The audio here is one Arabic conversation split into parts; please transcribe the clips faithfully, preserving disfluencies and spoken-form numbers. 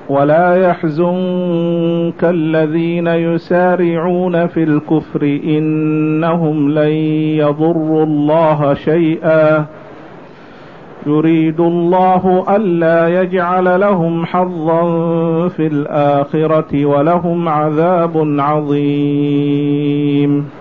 ولا يحزنك الذين يسارعون في الكفر إنهم لن يضروا الله شيئا يريد الله ألا يجعل لهم حظا في الآخرة ولهم عذاب عظيم.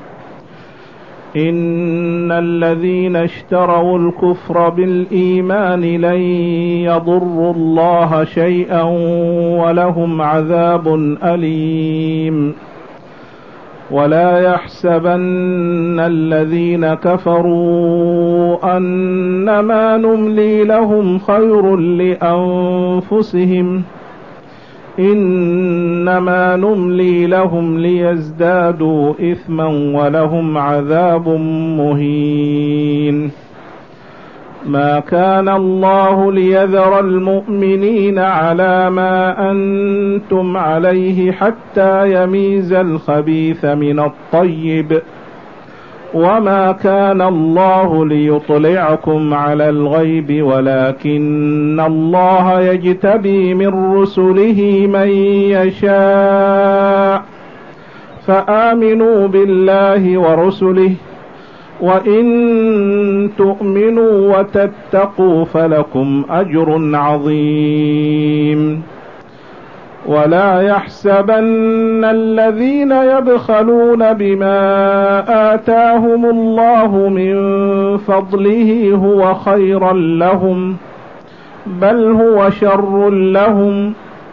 إن الذين اشتروا الكفر بالإيمان لن يضروا الله شيئا ولهم عذاب أليم. ولا يحسبن الذين كفروا أنما نملي لهم خير لأنفسهم إنما نملي لهم ليزدادوا إثما ولهم عذاب مهين. ما كان الله ليذر المؤمنين على ما أنتم عليه حتى يميز الخبيث من الطيب وما كان الله ليطلعكم على الغيب ولكن الله يجتبي من رسله من يشاء فآمنوا بالله ورسله وإن تؤمنوا وتتقوا فلكم أجر عظيم. ولا يحسبن الذين يبخلون بما آتاهم الله من فضله هو خيرا لهم بل هو شر لهم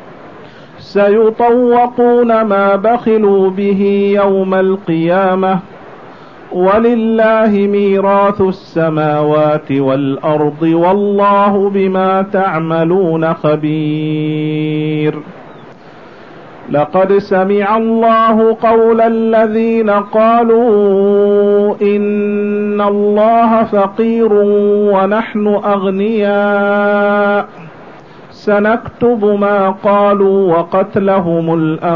سيطوقون ما بخلوا به يوم القيامة ولله ميراث السماوات والأرض والله بما تعملون خبير. لقد سمع الله قول الذين قالوا إن الله فقير ونحن أغنياء سنكتب ما قالوا وقتلهم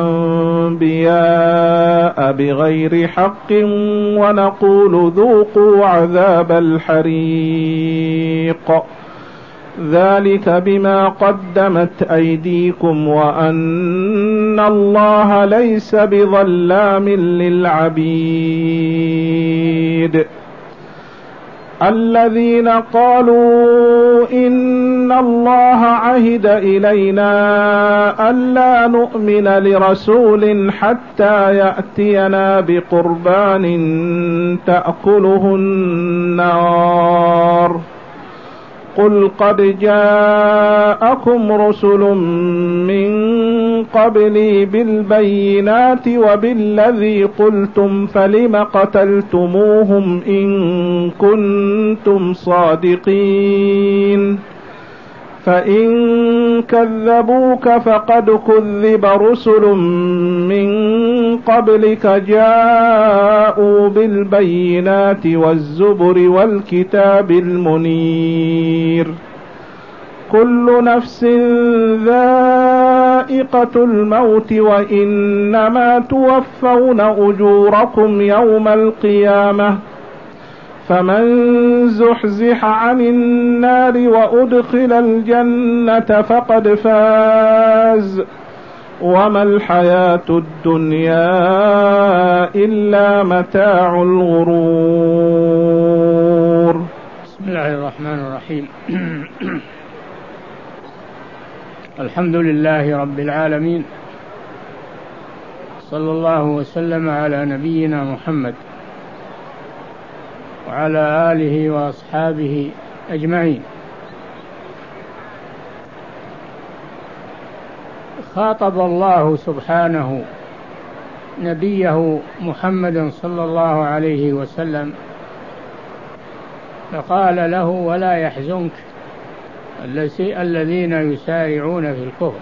الأنبياء بغير حق ونقول ذوقوا عذاب الحريق ذلك بما قدمت أيديكم وأن الله ليس بظلام للعبيد. الذين قالوا إن الله عهد إلينا ألا نؤمن لرسول حتى يأتينا بقربان تأكله النار قل قد جاءكم رسل من قبلي بالبينات وبالذي قلتم فلم قتلتموهم إن كنتم صادقين فإن كذبوك فقد كذب رسل من قبلك جاءوا بالبينات والزبر والكتاب المنير كل نفس ذائقة الموت وإنما توفون أجوركم يوم القيامة فمن زحزح عن النار وأدخل الجنة فقد فاز وما الحياة الدنيا إلا متاع الغرور. بسم الله الرحمن الرحيم. الحمد لله رب العالمين صلى الله وسلم على نبينا محمد وعلى آله وأصحابه أجمعين. خاطب الله سبحانه نبيه محمد صلى الله عليه وسلم فقال له ولا يحزنك الذين يسارعون في الكفر،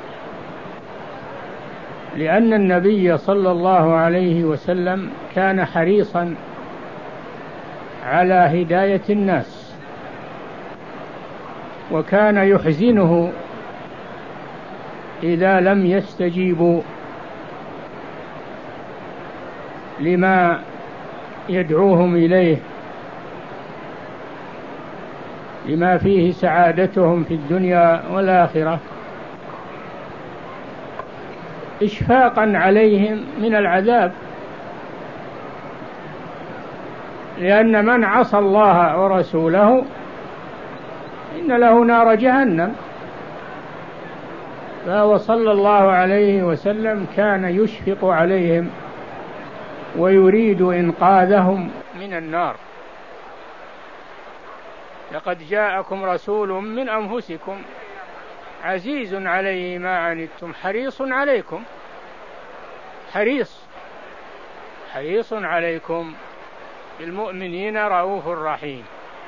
لأن النبي صلى الله عليه وسلم كان حريصا على هداية الناس، وكان يحزنه إذا لم يستجيبوا لما يدعوهم إليه، لما فيه سعادتهم في الدنيا والآخرة، إشفاقا عليهم من العذاب، لأن من عصى الله ورسوله إن له نار جهنم. فهو صلى الله عليه وسلم كان يشفق عليهم ويريد إنقاذهم من النار. لقد جاءكم رسول من أنفسكم عزيز عليه ما عنتم حريص عليكم حريص حريص عليكم بالمؤمنين رؤوف رحيم.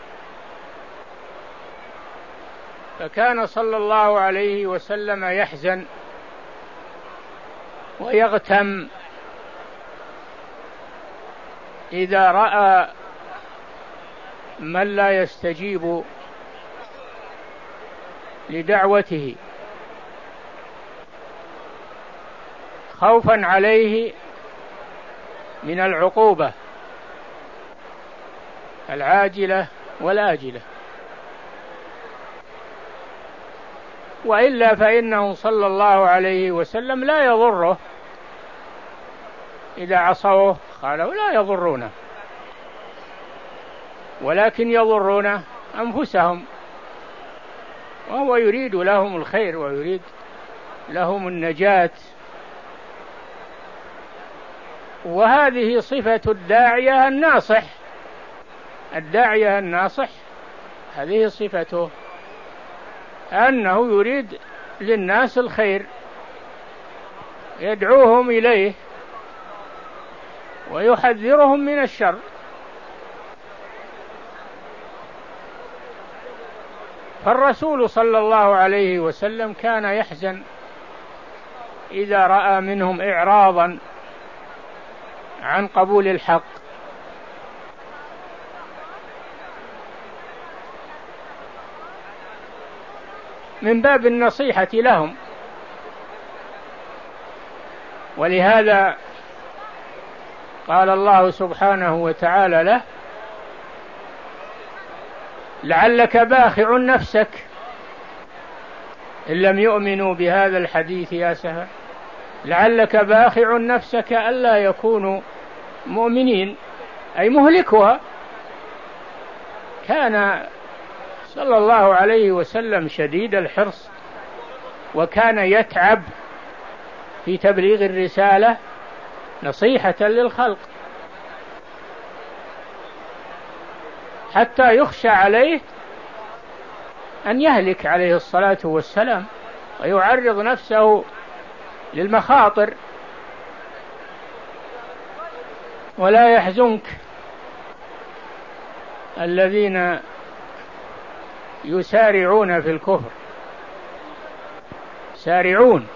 فكان صلى الله عليه وسلم يحزن ويغتم إذا رأى من لا يستجيب لدعوته، خوفا عليه من العقوبة العاجلة والآجلة، وإلا فإنه صلى الله عليه وسلم لا يضره إذا عصوه، قالوا لا يضرونه، ولكن يضرون أنفسهم، وهو يريد لهم الخير ويريد لهم النجاة. وهذه صفة الداعية الناصح، الداعية الناصح هذه صفته، أنه يريد للناس الخير، يدعوهم إليه ويحذرهم من الشر. فالرسول صلى الله عليه وسلم كان يحزن إذا رأى منهم إعراضا عن قبول الحق، من باب النصيحة لهم. ولهذا قال الله سبحانه وتعالى له: لعلك باخع نفسك إن لم يؤمنوا بهذا الحديث أسفا، لعلك باخع نفسك ألا يكونوا مؤمنين، أي مهلكها. كان صلى الله عليه وسلم شديد الحرص، وكان يتعب في تبليغ الرسالة نصيحة للخلق، حتى يخشى عليه أن يهلك عليه الصلاة والسلام ويعرض نفسه للمخاطر. ولا يحزنك الذين يسارعون في الكفر، سارعون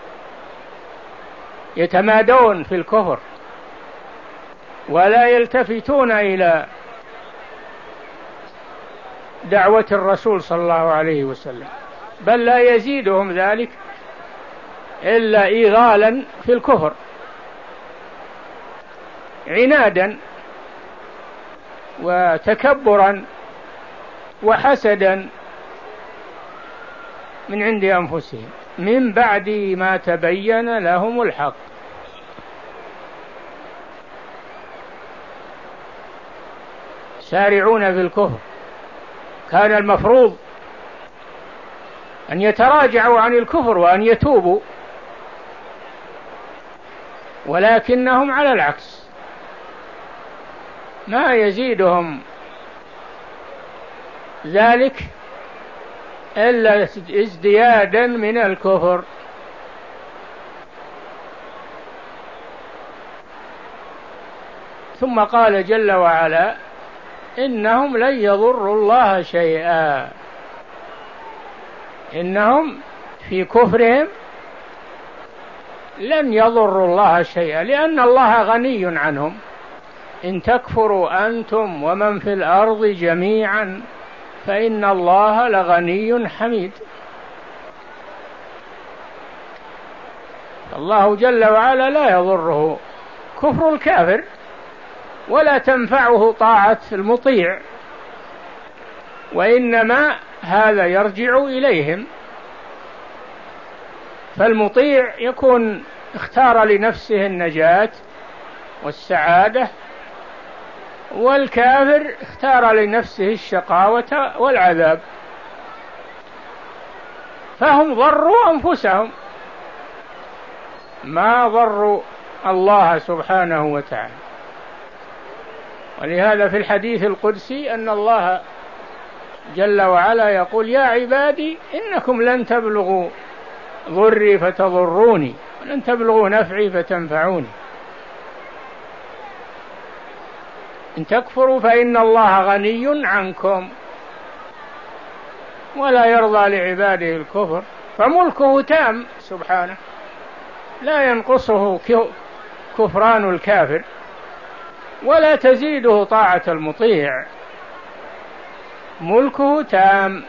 يتمادون في الكفر ولا يلتفتون إلى دعوة الرسول صلى الله عليه وسلم، بل لا يزيدهم ذلك إلا إيغالا في الكفر، عنادا وتكبرا وحسدا من عند أنفسهم من بعد ما تبين لهم الحق. سارعون في الكفر، كان المفروض أن يتراجعوا عن الكفر وأن يتوبوا، ولكنهم على العكس، ما يزيدهم ذلك إلا ازديادا من الكفر. ثم قال جل وعلا: إنهم لن يضروا الله شيئا، إنهم في كفرهم لن يضروا الله شيئا، لأن الله غني عنهم. إن تكفروا أنتم ومن في الأرض جميعا فإن الله لغني حميد. الله جل وعلا لا يضره كفر الكافر، ولا تنفعه طاعة المطيع، وإنما هذا يرجع إليهم. فالمطيع يكون اختار لنفسه النجاة والسعادة، والكافر اختار لنفسه الشقاوة والعذاب، فهم ضروا أنفسهم ما ضروا الله سبحانه وتعالى. ولهذا في الحديث القدسي أن الله جل وعلا يقول: يا عبادي إنكم لن تبلغوا ضري فتضروني ولن تبلغوا نفعي فتنفعوني، إن تكفروا فإن الله غني عنكم ولا يرضى لعباده الكفر، فملكه تام سبحانه لا ينقصه كفران الكافر ولا تزيده طاعة المطيع، ملكه تام.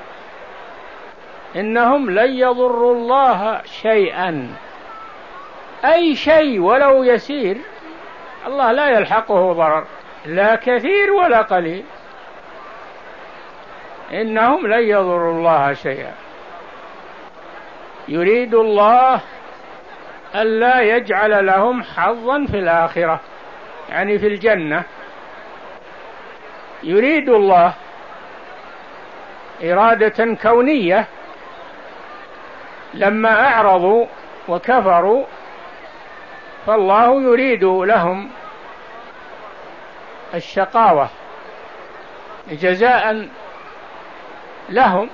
إنهم لن يضروا الله شيئا، أي شيء ولو يسير الله لا يلحقه ضرر، لا كثير ولا قليل. إنهم لن يضروا الله شيئا. يريد الله ألا يجعل لهم حظا في الآخرة، يعني في الجنة. يريد الله إرادة كونية، لما أعرضوا وكفروا فالله يريد لهم الشقاوة جزاء لهم،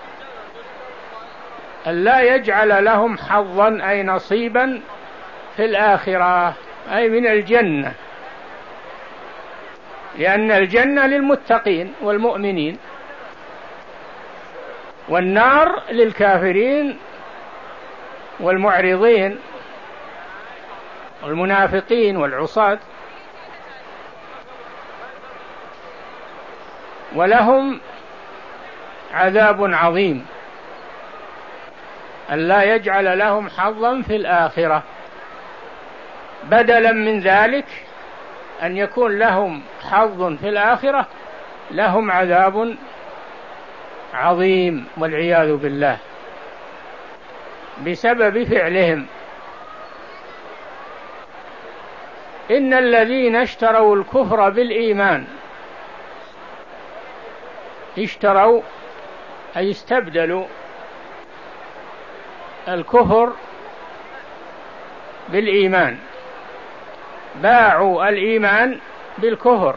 ألا يجعل لهم حظا أي نصيبا في الآخرة، أي من الجنة، لأن الجنة للمتقين والمؤمنين، والنار للكافرين والمعرضين والمنافقين والعصاة. ولهم عذاب عظيم، ألا يجعل لهم حظا في الآخرة، بدلا من ذلك أن يكون لهم حظ في الآخرة لهم عذاب عظيم والعياذ بالله بسبب فعلهم. إن الذين اشتروا الكفر بالإيمان، اشتروا أي استبدلوا الكفر بالإيمان، باعوا الإيمان بالكفر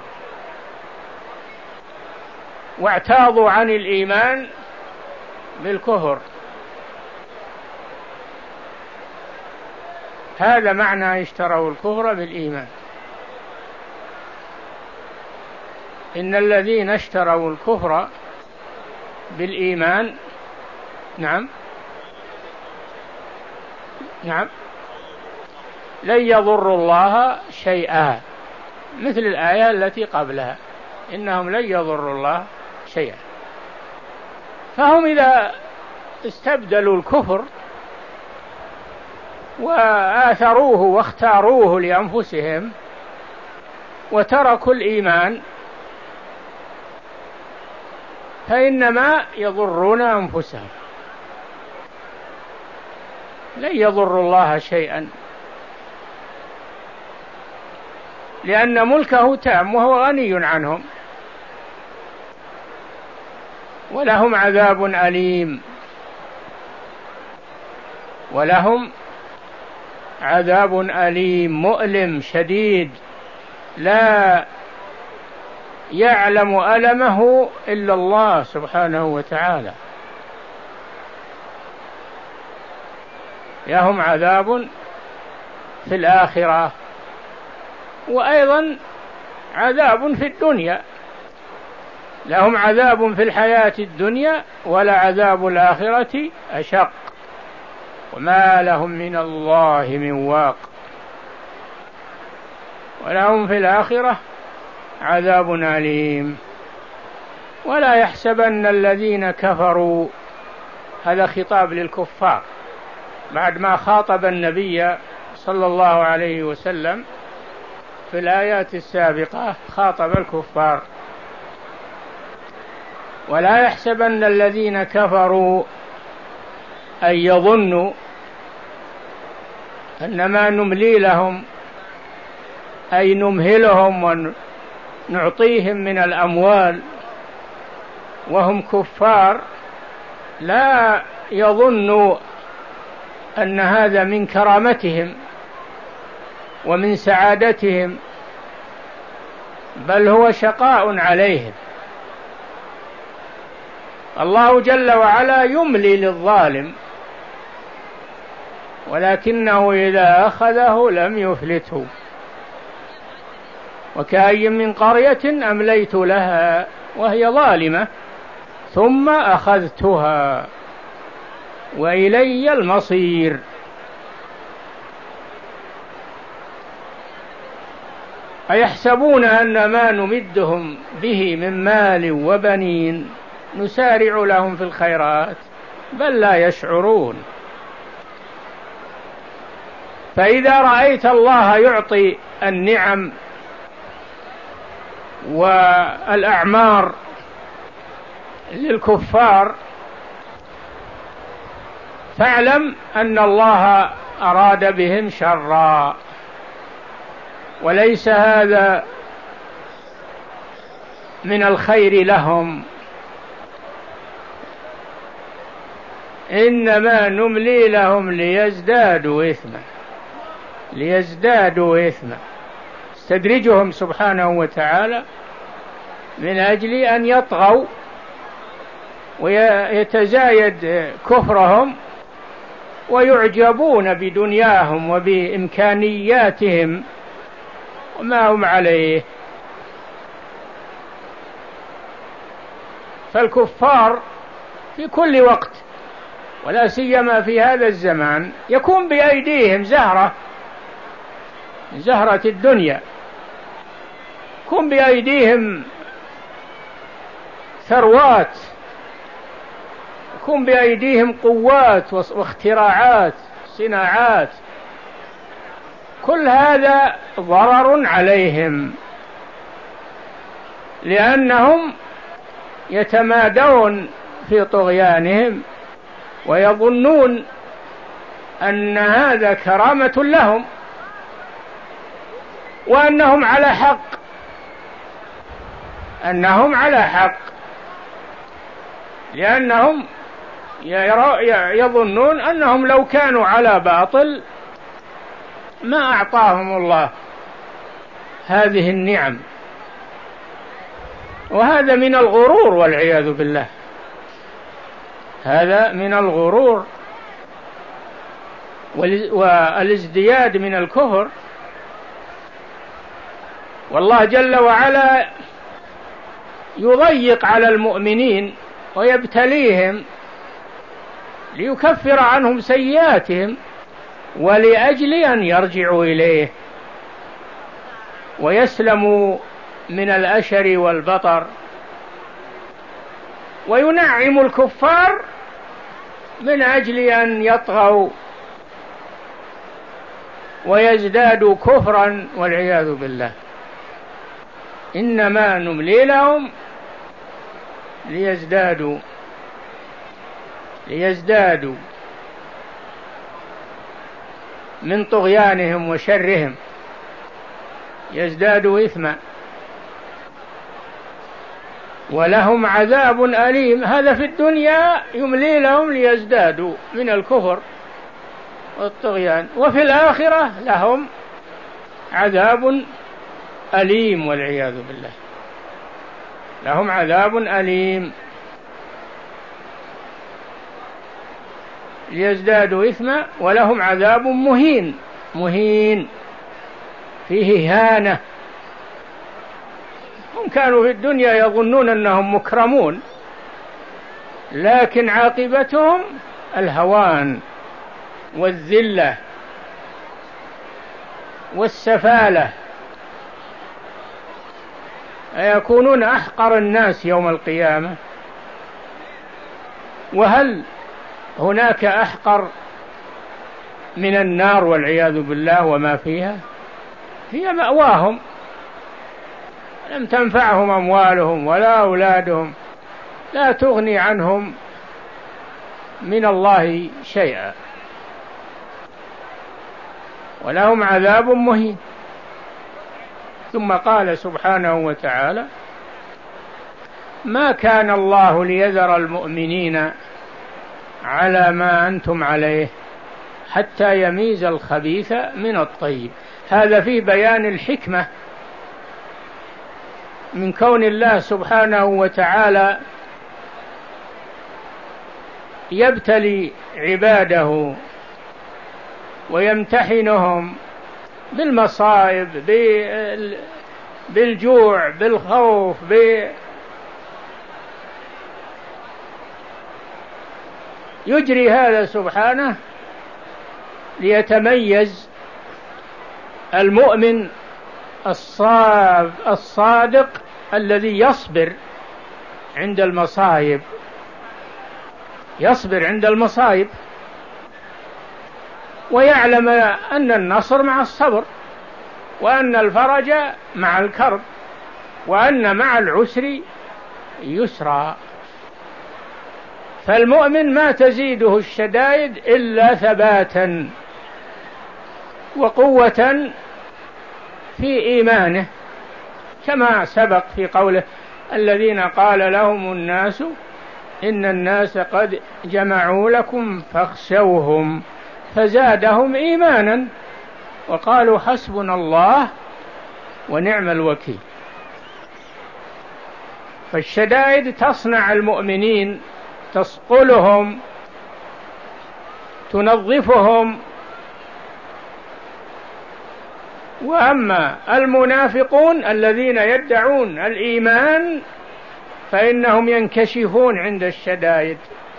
واعتاضوا عن الإيمان بالكفر. هذا معنى اشتروا الكفر بالإيمان. إن الذين اشتروا الكفر بالإيمان، نعم نعم لن يضروا الله شيئا، مثل الآية التي قبلها، إنهم لن يضروا الله شيئا. فهم إذا استبدلوا الكفر وآثروه واختاروه لأنفسهم وتركوا الإيمان فإنما يضرون أنفسهم، لن يضروا الله شيئا، لأن ملكه تام وهو غني عنهم. ولهم عذاب أليم، ولهم عذاب أليم مؤلم شديد لا يعلم ألمه إلا الله سبحانه وتعالى. لهم عذاب في الآخرة، وأيضا عذاب في الدنيا، لهم عذاب في الحياة الدنيا ولعذاب الآخرة أشق وما لهم من الله من واق. ولهم في الآخرة عذاب أليم. ولا يحسبن الذين كفروا، هذا خطاب للكفار بعد ما خاطب النبي صلى الله عليه وسلم في الآيات السابقة، خاطب الكفار. ولا يحسبن الذين كفروا أن يظنوا إنما نملي لهم أي نمهلهم ونعطيهم من الأموال وهم كفار، لا يظنوا أن هذا من كرامتهم ومن سعادتهم، بل هو شقاء عليهم. الله جل وعلا يملي للظالم، ولكنه إذا أخذه لم يفلته. وكأي من قرية أمليت لها وهي ظالمة ثم أخذتها وإلي المصير. أيحسبون أن ما نمدهم به من مال وبنين نسارع لهم في الخيرات بل لا يشعرون. فإذا رأيت الله يعطي النعم والأعمار للكفار فاعلم أن الله أراد بهم شرا، وليس هذا من الخير لهم. إنما نملي لهم ليزدادوا إثما ليزدادوا إثما استدرجهم سبحانه وتعالى من أجل أن يطغوا ويتزايد كفرهم ويعجبون بدنياهم وبإمكانياتهم وما هم عليه. فالكفار في كل وقت ولا سيما في هذا الزمان يكون بأيديهم زهرة زهرة الدنيا، يكون بأيديهم ثروات، يكون بأيديهم قوات واختراعات صناعات، كل هذا ضرر عليهم لأنهم يتمادون في طغيانهم ويظنون أن هذا كرامة لهم وأنهم على حق أنهم على حق لأنهم يظنون أنهم لو كانوا على باطل ما أعطاهم الله هذه النعم. وهذا من الغرور والعياذ بالله، هذا من الغرور والازدياد من الكفر. والله جل وعلا يضيق على المؤمنين ويبتليهم ليكفر عنهم سيئاتهم ولأجل أن يرجعوا إليه ويسلموا من الأشر والبطر، وينعم الكفار من أجل أن يطغوا ويزدادوا كفرا والعياذ بالله. إنما نملي لهم ليزدادوا ليزدادوا من طغيانهم وشرهم، يزدادوا إثما ولهم عذاب أليم. هذا في الدنيا يملي لهم ليزدادوا من الكفر والطغيان، وفي الآخرة لهم عذاب أليم والعياذ بالله، لهم عذاب أليم ليزدادوا إثما ولهم عذاب مهين مهين فيه هانة. هم كانوا في الدنيا يظنون أنهم مكرمون، لكن عاقبتهم الهوان والذلة والسفالة، يكونون أحقر الناس يوم القيامة. وهل هناك أحقر من النار والعياذ بالله وما فيها؟ هي مأواهم، لم تنفعهم أموالهم ولا أولادهم، لا تغني عنهم من الله شيئا. ولهم عذاب مهين. ثم قال سبحانه وتعالى: ما كان الله ليذر المؤمنين على ما أنتم عليه حتى يميز الخبيث من الطيب. هذا فيه بيان الحكمة من كون الله سبحانه وتعالى يبتلي عباده ويمتحنهم بالمصائب، بالجوع، بالخوف، يجري هذا سبحانه ليتميز المؤمن الصادق الذي يصبر عند المصائب، يصبر عند المصائب ويعلم أن النصر مع الصبر، وأن الفرج مع الكرب، وأن مع العسر يسرا. فالمؤمن ما تزيده الشدائد إلا ثباتا وقوة في إيمانه، كما سبق في قوله: الذين قال لهم الناس إن الناس قد جمعوا لكم فاخشوهم فزادهم إيمانا وقالوا حسبنا الله ونعم الوكيل. فالشدائد تصنع المؤمنين، تصقلهم، تنظفهم. وأما المنافقون الذين يدعون الإيمان فإنهم ينكشفون عند الشدائد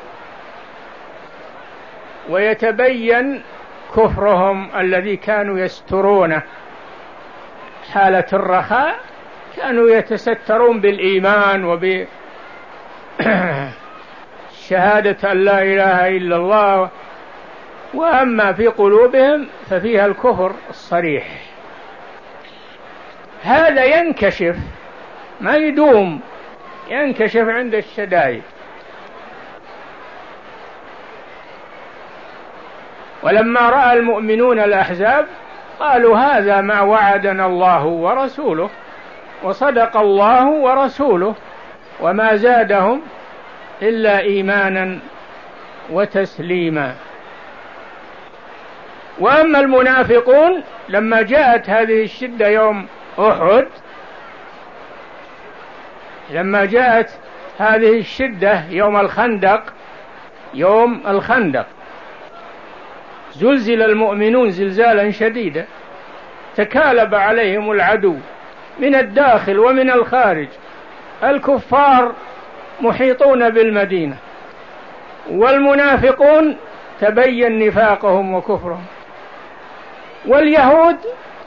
ويتبين كفرهم الذي كانوا يسترونه. حالة الرخاء كانوا يتسترون بالإيمان وبشهادة أن لا إله إلا الله، وأما في قلوبهم ففيها الكفر الصريح. هذا ينكشف، ما يدوم، ينكشف عند الشدائد. ولما رأى المؤمنون الأحزاب قالوا هذا ما وعدنا الله ورسوله وصدق الله ورسوله وما زادهم إلا إيمانا وتسليما. وأما المنافقون لما جاءت هذه الشدة يوم أحد، لما جاءت هذه الشدة يوم الخندق، يوم الخندق زلزل المؤمنون زلزالا شديدا، تكالب عليهم العدو من الداخل ومن الخارج. الكفار محيطون بالمدينة، والمنافقون تبين نفاقهم وكفرهم، واليهود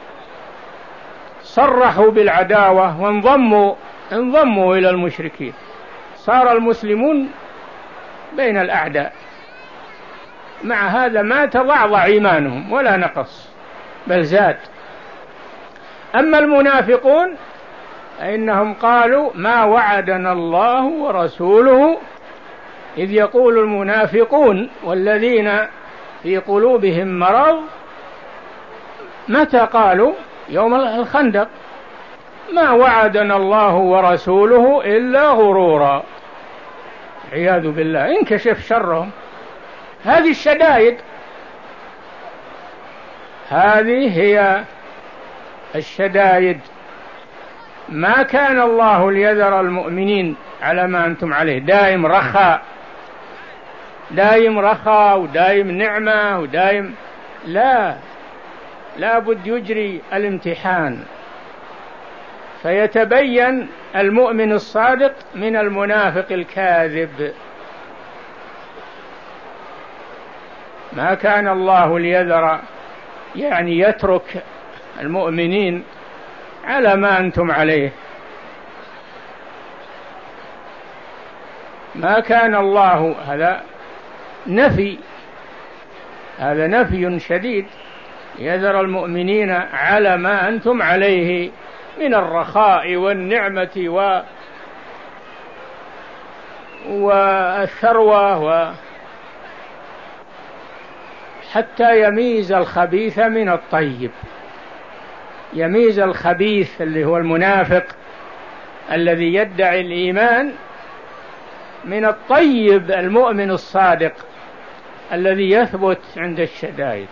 صرحوا بالعداوة وانضموا انضموا إلى المشركين. صار المسلمون بين الأعداء. مع هذا ما تضعضع إيمانهم ولا نقص، بل زاد. أما المنافقون فإنهم قالوا ما وعدنا الله ورسوله، إذ يقول المنافقون والذين في قلوبهم مرض. متى قالوا؟ يوم الخندق. ما وعدنا الله ورسوله إلا غرورا، عياذ بالله. انكشف شرهم. هذه الشدائد، هذه هي الشدائد. ما كان الله ليذر المؤمنين على ما أنتم عليه. دائم رخاء، دائم رخاء ودائم نعمة ودائم، لا، لا بد يجري الامتحان فيتبين المؤمن الصادق من المنافق الكاذب. ما كان الله ليذر، يعني يترك المؤمنين على ما أنتم عليه. ما كان الله، هذا نفي، هذا نفي شديد. يذر المؤمنين على ما أنتم عليه من الرخاء والنعمة و والثروة حتى يميز الخبيث من الطيب، يميز الخبيث اللي هو المنافق الذي يدعي الإيمان من الطيب المؤمن الصادق الذي يثبت عند الشدائد.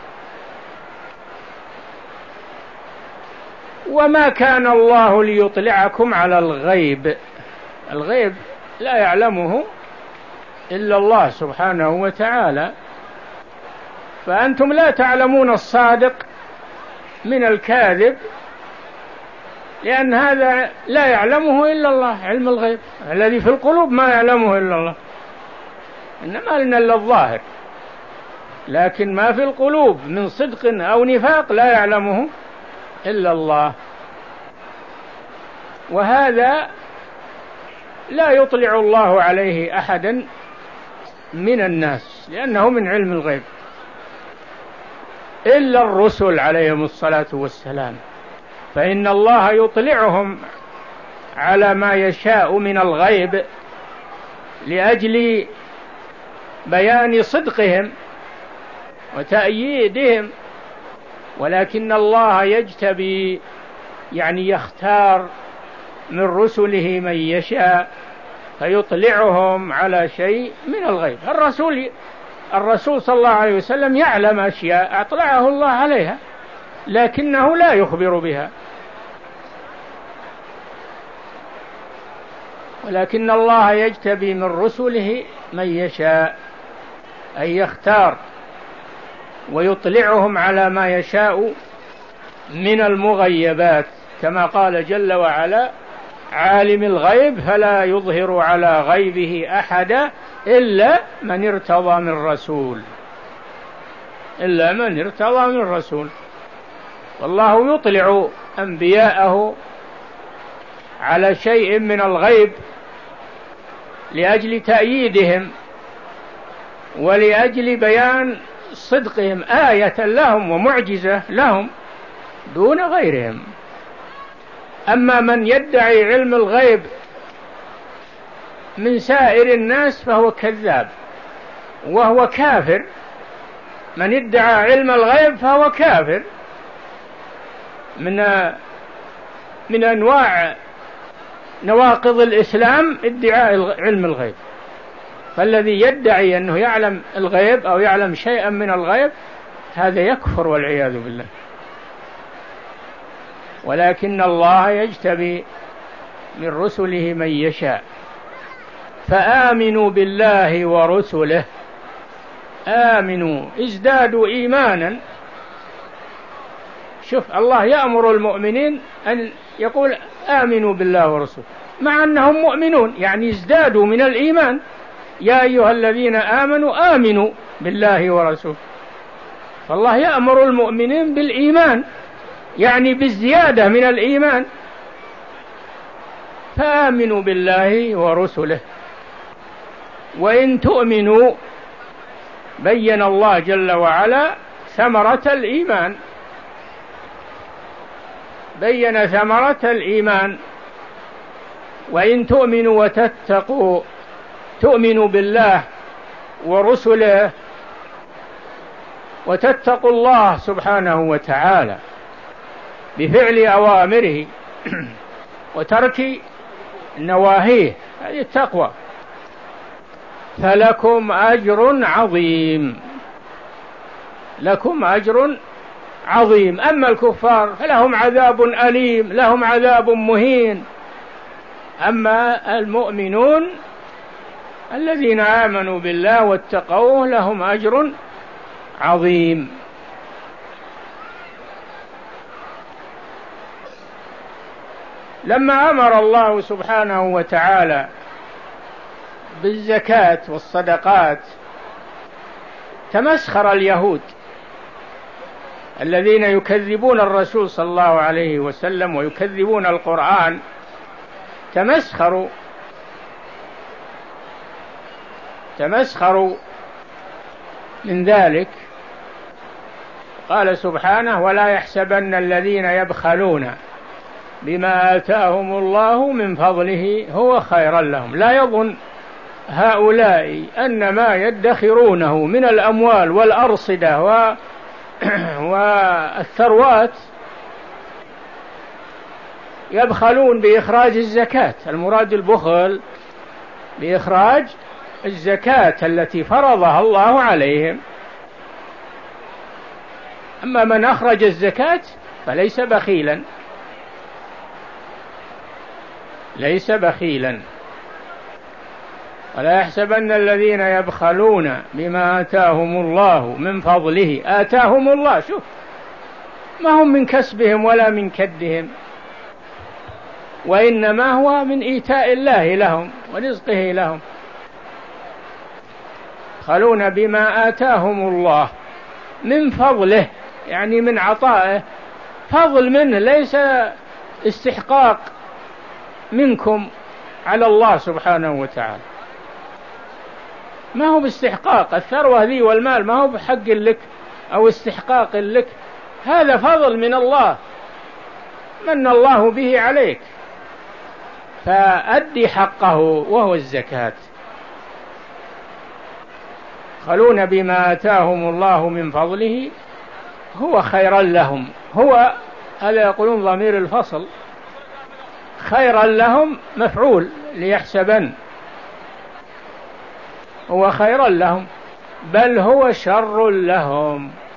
وما كان الله ليطلعكم على الغيب، الغيب لا يعلمه إلا الله سبحانه وتعالى، فأنتم لا تعلمون الصادق من الكاذب، لأن هذا لا يعلمه إلا الله، علم الغيب الذي في القلوب ما يعلمه إلا الله، إنما لنا إلا الظاهر، لكن ما في القلوب من صدق أو نفاق لا يعلمه إلا الله، وهذا لا يطلع الله عليه أحدا من الناس لأنه من علم الغيب إلا الرسل عليهم الصلاة والسلام، فإن الله يطلعهم على ما يشاء من الغيب لأجل بيان صدقهم وتأييدهم، ولكن الله يجتبي يعني يختار من رسله من يشاء فيطلعهم على شيء من الغيب. الرسول الرسول صلى الله عليه وسلم يعلم أشياء أطلعه الله عليها لكنه لا يخبر بها، ولكن الله يجتبي من رسله من يشاء، أي يختار ويطلعهم على ما يشاء من المغيبات، كما قال جل وعلا: عالم الغيب فلا يظهر على غيبه أحدا إلا من ارتضى من رسول، إلا من ارتضى من رسول. والله يطلع أنبياءه على شيء من الغيب لأجل تأييدهم ولأجل بيان صدقهم، آية لهم ومعجزة لهم دون غيرهم. أما من يدعي علم الغيب من سائر الناس فهو كذاب وهو كافر، من ادعى علم الغيب فهو كافر، من من أنواع نواقض الإسلام ادعاء علم الغيب، فالذي يدعي أنه يعلم الغيب أو يعلم شيئا من الغيب هذا يكفر والعياذ بالله. ولكن الله يجتبي من رسله من يشاء، فآمنوا بالله ورسله، آمنوا ازدادوا إيمانا. شوف الله يأمر المؤمنين أن يقول آمنوا بالله ورسله مع أنهم مؤمنون، يعني ازدادوا من الإيمان. يا أيها الذين آمنوا آمنوا بالله ورسوله، فالله يأمر المؤمنين بالإيمان يعني بالزيادة من الإيمان، فآمنوا بالله ورسله. وإن تؤمنوا بين الله جل وعلا ثمرة الإيمان، بين ثمرة الإيمان. وإن تؤمنوا وتتقوا، تؤمنوا بالله ورسله وتتقوا الله سبحانه وتعالى بفعل أوامره وترك نواهيه، هذه التقوى، فلكم أجر عظيم، لكم أجر عظيم. أما الكفار فلهم عذاب أليم، لهم عذاب مهين. أما المؤمنون الذين آمنوا بالله واتقوه لهم أجر عظيم. لما أمر الله سبحانه وتعالى بالزكاة والصدقات تمسخر اليهود الذين يكذبون الرسول صلى الله عليه وسلم ويكذبون القرآن، تمسخروا تمسخروا من ذلك. قال سبحانه: ولا يحسبن الذين يبخلون بما آتاهم الله من فضله هو خيرا لهم. لا يظن هؤلاء أن ما يدخرونه من الأموال والأرصدة و... والثروات يبخلون بإخراج الزكاة. المراد البخل بإخراج الزكاة التي فرضها الله عليهم. أما من أخرج الزكاة فليس بخيلا، ليس بخيلا. ولا يحسبن الذين يبخلون بما آتاهم الله من فضله، آتاهم الله، شوف، ما هم من كسبهم ولا من كدهم، وإنما هو من إيتاء الله لهم ورزقه لهم. يبخلون بما آتاهم الله من فضله، يعني من عطائه، فضل منه، ليس استحقاق منكم على الله سبحانه وتعالى. ما هو باستحقاق الثروة ذي والمال، ما هو بحق لك أو استحقاق لك، هذا فضل من الله من الله به عليك، فأدي حقه وهو الزكاة. يبخلون بما آتاهم الله من فضله هو خيرا لهم، هو هذا يقولون ضمير الفصل، خيرا لهم مفعول ليحسبن، هو خيرا لهم، بل هو شر لهم.